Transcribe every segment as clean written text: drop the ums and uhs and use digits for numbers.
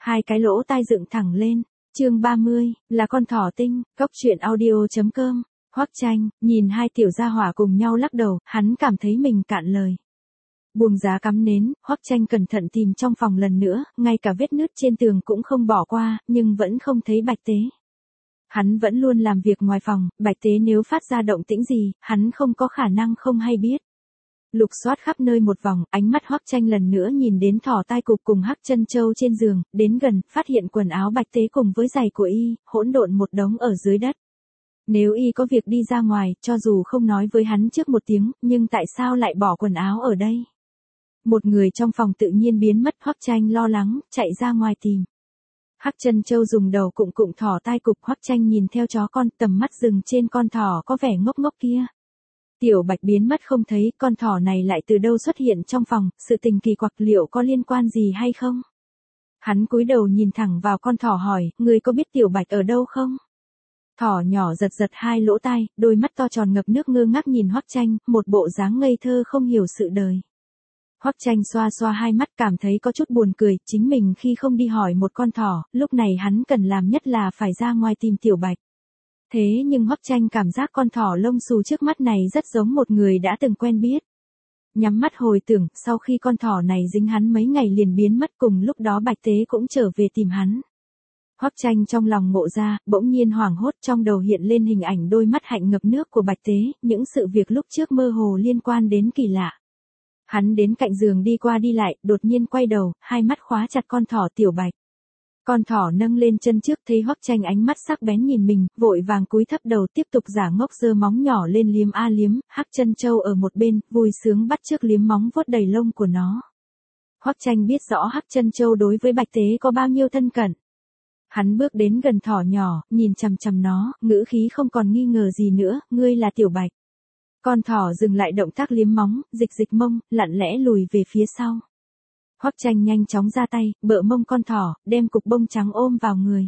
hai cái lỗ tai dựng thẳng lên. Chương 30, là con thỏ tinh, Cốc Truyện Audio.com. Hoắc Tranh, nhìn hai tiểu gia hỏa cùng nhau lắc đầu, hắn cảm thấy mình cạn lời. Buông giá cắm nến, Hoắc Tranh cẩn thận tìm trong phòng lần nữa, ngay cả vết nứt trên tường cũng không bỏ qua, nhưng vẫn không thấy Bạch Tế. Hắn vẫn luôn làm việc ngoài phòng, Bạch Tế nếu phát ra động tĩnh gì, hắn không có khả năng không hay biết. Lục soát khắp nơi một vòng, ánh mắt Hoắc Tranh lần nữa nhìn đến thỏ tai cục cùng Hắc Chân Châu trên giường, đến gần, phát hiện quần áo Bạch Tế cùng với giày của y, hỗn độn một đống ở dưới đất. Nếu y có việc đi ra ngoài, cho dù không nói với hắn trước một tiếng, nhưng tại sao lại bỏ quần áo ở đây? Một người trong phòng tự nhiên biến mất, Hoắc Tranh lo lắng, chạy ra ngoài tìm. Hắc Chân Châu dùng đầu cụng cụng thỏ tai cục, Hoắc Tranh nhìn theo chó con, tầm mắt dừng trên con thỏ có vẻ ngốc ngốc kia. Tiểu Bạch biến mất không thấy, con thỏ này lại từ đâu xuất hiện trong phòng, sự tình kỳ quặc liệu có liên quan gì hay không? Hắn cúi đầu nhìn thẳng vào con thỏ hỏi, người có biết Tiểu Bạch ở đâu không? Thỏ nhỏ giật giật hai lỗ tai, đôi mắt to tròn ngập nước ngơ ngác nhìn Hoắc Tranh, một bộ dáng ngây thơ không hiểu sự đời. Hoắc Tranh xoa xoa hai mắt cảm thấy có chút buồn cười, chính mình khi không đi hỏi một con thỏ, lúc này hắn cần làm nhất là phải ra ngoài tìm Tiểu Bạch. Thế nhưng Hoắc Tranh cảm giác con thỏ lông xù trước mắt này rất giống một người đã từng quen biết. Nhắm mắt hồi tưởng, sau khi con thỏ này dính hắn mấy ngày liền biến mất, cùng lúc đó Bạch Tế cũng trở về tìm hắn. Hoắc Tranh trong lòng ngộ ra, bỗng nhiên hoảng hốt, trong đầu hiện lên hình ảnh đôi mắt hạnh ngập nước của Bạch Tế, những sự việc lúc trước mơ hồ liên quan đến kỳ lạ. Hắn đến cạnh giường đi qua đi lại, đột nhiên quay đầu, hai mắt khóa chặt con thỏ Tiểu Bạch. Con thỏ nâng lên chân trước thấy Hoắc Tranh ánh mắt sắc bén nhìn mình, vội vàng cúi thấp đầu tiếp tục giả ngốc giơ móng nhỏ lên liếm a liếm, Hắc Chân Châu ở một bên, vui sướng bắt chước liếm móng vuốt đầy lông của nó. Hoắc Tranh biết rõ Hắc Chân Châu đối với Bạch Tế có bao nhiêu thân cận. Hắn bước đến gần thỏ nhỏ, nhìn chằm chằm nó, ngữ khí không còn nghi ngờ gì nữa, ngươi là Tiểu Bạch. Con thỏ dừng lại động tác liếm móng, dịch dịch mông, lặng lẽ lùi về phía sau. Hoắc Tranh nhanh chóng ra tay, bợ mông con thỏ, đem cục bông trắng ôm vào người.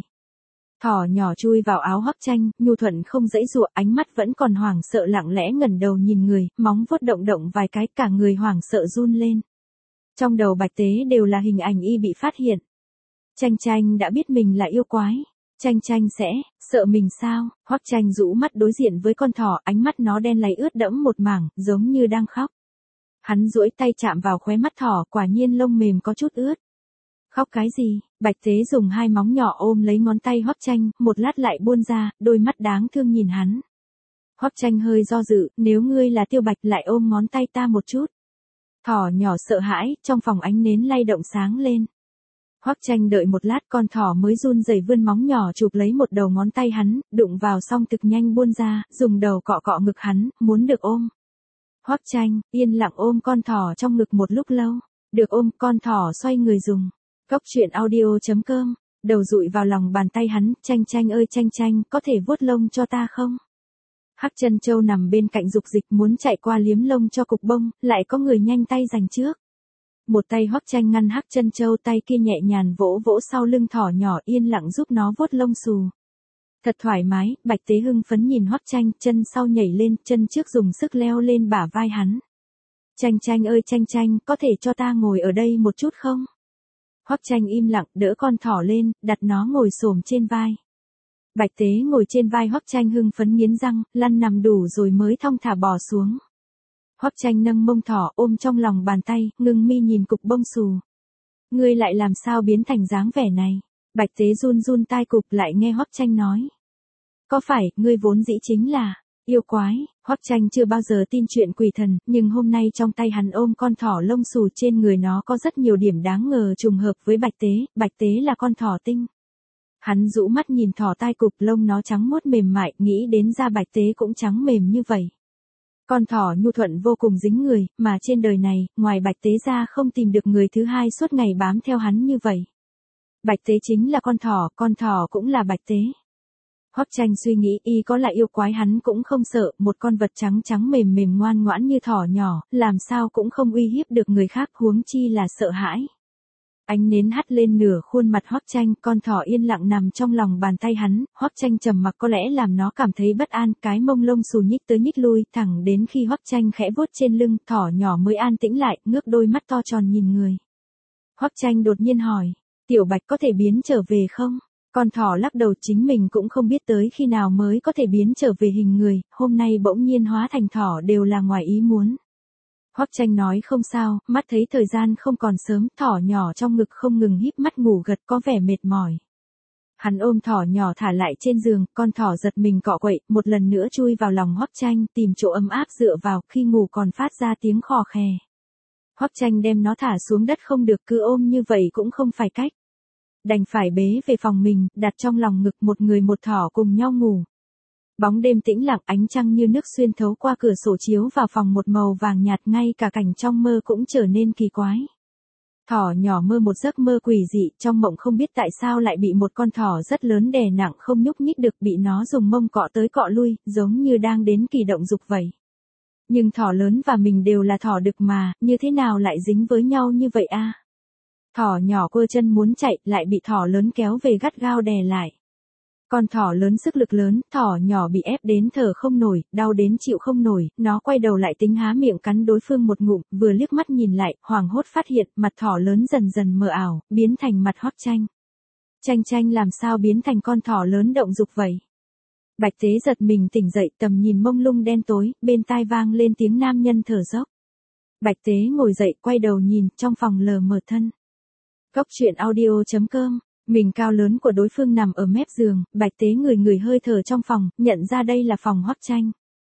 Thỏ nhỏ chui vào áo Hoắc Tranh, nhu thuận không dãy dụa, ánh mắt vẫn còn hoảng sợ lặng lẽ ngẩng đầu nhìn người, móng vuốt động động vài cái, cả người hoảng sợ run lên. Trong đầu Bạch Tế đều là hình ảnh y bị phát hiện. Tranh Tranh đã biết mình là yêu quái. Tranh Tranh sẽ sợ mình sao? Hoắc Tranh rũ mắt đối diện với con thỏ, ánh mắt nó đen láy ướt đẫm một mảng, giống như đang khóc. Hắn duỗi tay chạm vào khóe mắt thỏ, quả nhiên lông mềm có chút ướt. Khóc cái gì? Bạch Tế dùng hai móng nhỏ ôm lấy ngón tay Hoắc Tranh, một lát lại buông ra, đôi mắt đáng thương nhìn hắn. Hoắc Tranh hơi do dự, nếu ngươi là Tiêu Bạch lại ôm ngón tay ta một chút. Thỏ nhỏ sợ hãi, trong phòng ánh nến lay động sáng lên. Hoắc Tranh đợi một lát, con thỏ mới run rẩy vươn móng nhỏ chụp lấy một đầu ngón tay hắn, đụng vào xong thực nhanh buông ra, dùng đầu cọ cọ ngực hắn, muốn được ôm. Hoắc Tranh yên lặng ôm con thỏ trong ngực một lúc lâu, được ôm, con thỏ xoay người dùng. Cốc Truyện Audio.com, đầu dụi vào lòng bàn tay hắn, Tranh Tranh ơi Tranh Tranh, có thể vuốt lông cho ta không? Hắc Chân Châu nằm bên cạnh dục dịch muốn chạy qua liếm lông cho cục bông, lại có người nhanh tay giành trước. Một tay Hoắc Tranh ngăn Hắc Chân Châu, tay kia nhẹ nhàng vỗ vỗ sau lưng thỏ nhỏ, yên lặng giúp nó vuốt lông xù. Thật thoải mái, Bạch Tế hưng phấn nhìn Hoắc Tranh, chân sau nhảy lên, chân trước dùng sức leo lên bả vai hắn. Tranh Tranh ơi Tranh Tranh, có thể cho ta ngồi ở đây một chút không? Hoắc Tranh im lặng, đỡ con thỏ lên, đặt nó ngồi xổm trên vai. Bạch Tế ngồi trên vai Hoắc Tranh hưng phấn nghiến răng, lăn nằm đủ rồi mới thong thả bò xuống. Hoắc Tranh nâng mông thỏ ôm trong lòng bàn tay, ngưng mi nhìn cục bông xù. Ngươi lại làm sao biến thành dáng vẻ này? Bạch Tế run run tai cục, lại nghe Hoắc Tranh nói. Có phải, ngươi vốn dĩ chính là yêu quái? Hoắc Tranh chưa bao giờ tin chuyện quỷ thần, nhưng hôm nay trong tay hắn ôm con thỏ lông xù, trên người nó có rất nhiều điểm đáng ngờ trùng hợp với Bạch Tế là con thỏ tinh. Hắn rũ mắt nhìn thỏ tai cục, lông nó trắng muốt mềm mại, nghĩ đến da Bạch Tế cũng trắng mềm như vậy. Con thỏ nhu thuận vô cùng dính người, mà trên đời này, ngoài Bạch Tế ra không tìm được người thứ hai suốt ngày bám theo hắn như vậy. Bạch Tế chính là con thỏ cũng là Bạch Tế. Hoắc Tranh suy nghĩ, y có là yêu quái hắn cũng không sợ, một con vật trắng trắng mềm mềm ngoan ngoãn như thỏ nhỏ, làm sao cũng không uy hiếp được người khác, huống chi là sợ hãi. Ánh nến hắt lên nửa khuôn mặt Hoắc Tranh, con thỏ yên lặng nằm trong lòng bàn tay hắn, Hoắc Tranh trầm mặc có lẽ làm nó cảm thấy bất an, cái mông lông xù nhích tới nhích lui, thẳng đến khi Hoắc Tranh khẽ vuốt trên lưng, thỏ nhỏ mới an tĩnh lại, ngước đôi mắt to tròn nhìn người. Hoắc Tranh đột nhiên hỏi, Tiểu Bạch có thể biến trở về không? Con thỏ lắc đầu, chính mình cũng không biết tới khi nào mới có thể biến trở về hình người, hôm nay bỗng nhiên hóa thành thỏ đều là ngoài ý muốn. Hoắc Tranh nói không sao, mắt thấy thời gian không còn sớm, thỏ nhỏ trong ngực không ngừng híp mắt ngủ gật có vẻ mệt mỏi. Hắn ôm thỏ nhỏ thả lại trên giường, con thỏ giật mình cọ quậy, một lần nữa chui vào lòng Hoắc Tranh, tìm chỗ ấm áp dựa vào, khi ngủ còn phát ra tiếng khò khè. Hoắc Tranh đem nó thả xuống đất không được, cứ ôm như vậy cũng không phải cách. Đành phải bế về phòng mình, đặt trong lòng ngực, một người một thỏ cùng nhau ngủ. Bóng đêm tĩnh lặng, ánh trăng như nước xuyên thấu qua cửa sổ chiếu vào phòng một màu vàng nhạt, ngay cả cảnh trong mơ cũng trở nên kỳ quái. Thỏ nhỏ mơ một giấc mơ quỷ dị, trong mộng không biết tại sao lại bị một con thỏ rất lớn đè nặng không nhúc nhích được, bị nó dùng mông cọ tới cọ lui, giống như đang đến kỳ động dục vậy. Nhưng thỏ lớn và mình đều là thỏ đực mà, như thế nào lại dính với nhau như vậy a? Thỏ nhỏ quơ chân muốn chạy, lại bị thỏ lớn kéo về gắt gao đè lại. Con thỏ lớn sức lực lớn, thỏ nhỏ bị ép đến thở không nổi, đau đến chịu không nổi, nó quay đầu lại tính há miệng cắn đối phương một ngụm, vừa liếc mắt nhìn lại, hoảng hốt phát hiện, mặt thỏ lớn dần dần mờ ảo, biến thành mặt Hoắc Tranh. Tranh làm sao biến thành con thỏ lớn động dục vậy? Bạch Tế giật mình tỉnh dậy, tầm nhìn mông lung đen tối, bên tai vang lên tiếng nam nhân thở dốc. Bạch Tế ngồi dậy, quay đầu nhìn, trong phòng lờ mờ thân. Góc truyện audio.com. Mình cao lớn của đối phương nằm ở mép giường, Bạch Tế người hơi thở trong phòng, nhận ra đây là phòng Hoắc Tranh.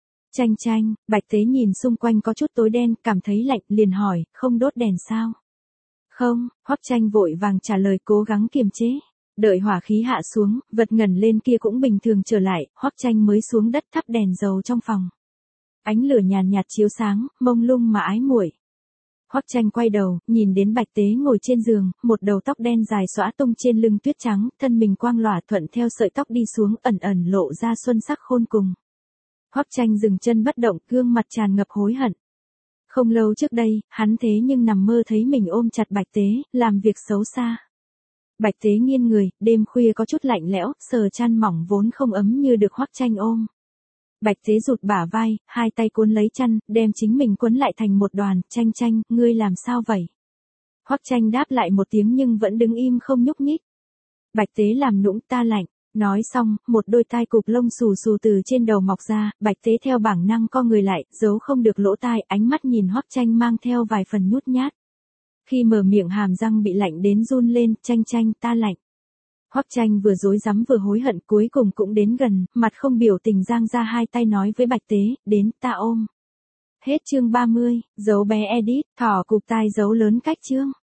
Tranh, Bạch Tế nhìn xung quanh có chút tối đen, cảm thấy lạnh, liền hỏi, không đốt đèn sao? Không, Hoắc Tranh vội vàng trả lời, cố gắng kiềm chế. Đợi hỏa khí hạ xuống, vật ngẩn lên kia cũng bình thường trở lại, Hoắc Tranh mới xuống đất thắp đèn dầu trong phòng. Ánh lửa nhàn nhạt chiếu sáng, mông lung mà ái muội. Hoắc Tranh quay đầu, nhìn đến Bạch Tế ngồi trên giường, một đầu tóc đen dài xõa tung trên lưng tuyết trắng, thân mình quang lòa thuận theo sợi tóc đi xuống, ẩn lộ ra xuân sắc khôn cùng. Hoắc Tranh dừng chân bất động, gương mặt tràn ngập hối hận. Không lâu trước đây, hắn thế nhưng nằm mơ thấy mình ôm chặt Bạch Tế, làm việc xấu xa. Bạch Tế nghiêng người, đêm khuya có chút lạnh lẽo, sờ chăn mỏng vốn không ấm như được Hoắc Tranh ôm. Bạch Tế rụt bả vai, hai tay cuốn lấy chăn, đem chính mình quấn lại thành một đoàn, Tranh, ngươi làm sao vậy? Hoắc Tranh đáp lại một tiếng nhưng vẫn đứng im không nhúc nhích. Bạch Tế làm nũng, ta lạnh. Nói xong, một đôi tai cụp lông xù xù từ trên đầu mọc ra, Bạch Tế theo bản năng co người lại, giấu không được lỗ tai, ánh mắt nhìn Hoắc Tranh mang theo vài phần nhút nhát. Khi mở miệng hàm răng bị lạnh đến run lên, Tranh, ta lạnh. Hoắc Tranh vừa rối rắm vừa hối hận, cuối cùng cũng đến gần, mặt không biểu tình giang ra hai tay nói với Bạch Tế, đến, ta ôm. Hết chương 30, dấu bé edit, thỏ cụp tai dấu lớn cách chương.